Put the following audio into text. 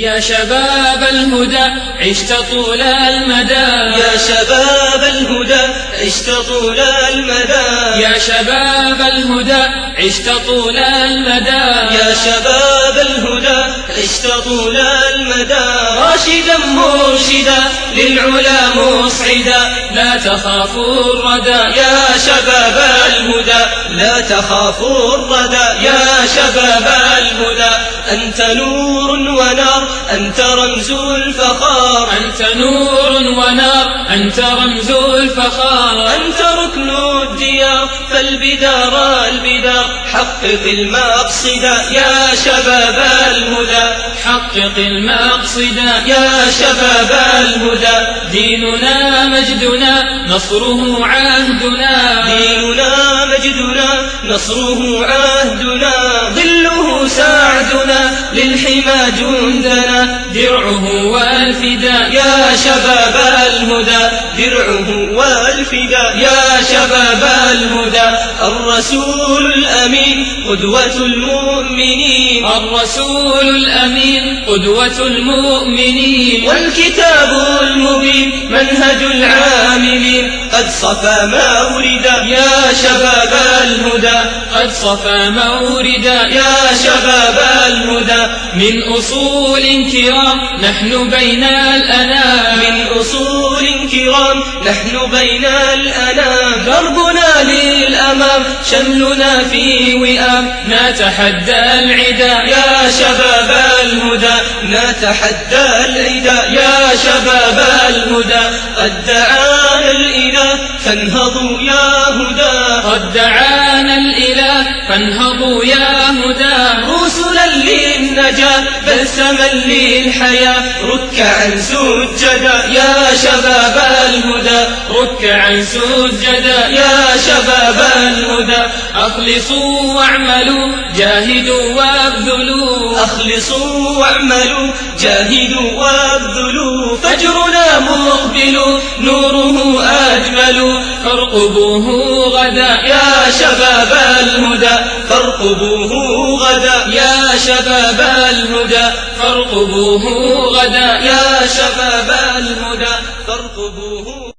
يا شباب الهدى عشت طول المدى، يا شباب الهدى عشت طول المدى، يا شباب الهدى عشت طول المدى، يا شباب الهدى عشت طول المدى، راشدا مرشدا للعلا مصعدا، لا تخافوا الردى يا شباب الهدى لا تخافوا الردى، يا شباب الهدى أنت نور ونار، أنت رمز الفخار، أنت نور ونار، أنت رمز الفخار، أنت ركن الديار فالبدار البدار، حقق المقصد يا شباب الهدى، حقق المقصد يا شباب الهدى، ديننا مجدنا نصره عهدنا، ديننا مجدنا نصره عهدنا، ظله سعدنا للحمى جندنا، درعه والفداء يا شباب الهدى درعه والفداء، يا شباب الهدى الرسول الأمين قدوة المؤمنين، الرسول الأمين قدوة المؤمنين، والكتاب المبين منهج العاملين، قد صفى موردا يا شباب الهدى، قد صفى موردا يا شباب الهدى، من أصول كرام نحن بين الأنام، من أصول كرام نحن بين الأنام، دربنا للأمام شملنا في وئام، نتحدى العدا يا شباب الهدى نتحدى العدا، يا شباب الهدى قد دعانا الإله فانهضوا يا هدى، قد دعانا الإله فانهضوا يا هدى، رسلا للنجاة بلسما للحياة، ركعا سجدا يا شباب الهدى، ركعا سجدا يا شباب الهدى، أخلصوا واعملوا جاهدوا وابذلوا، أخلصوا واعملوا جاهدوا وابذلوا، فجرنا مقبل نوره أجمل، فارقبوه غدا يا شباب الهدى فارقبوه غدا، يا شباب الهدى فارقبوه غدا، يا شباب الهدى فارقبوه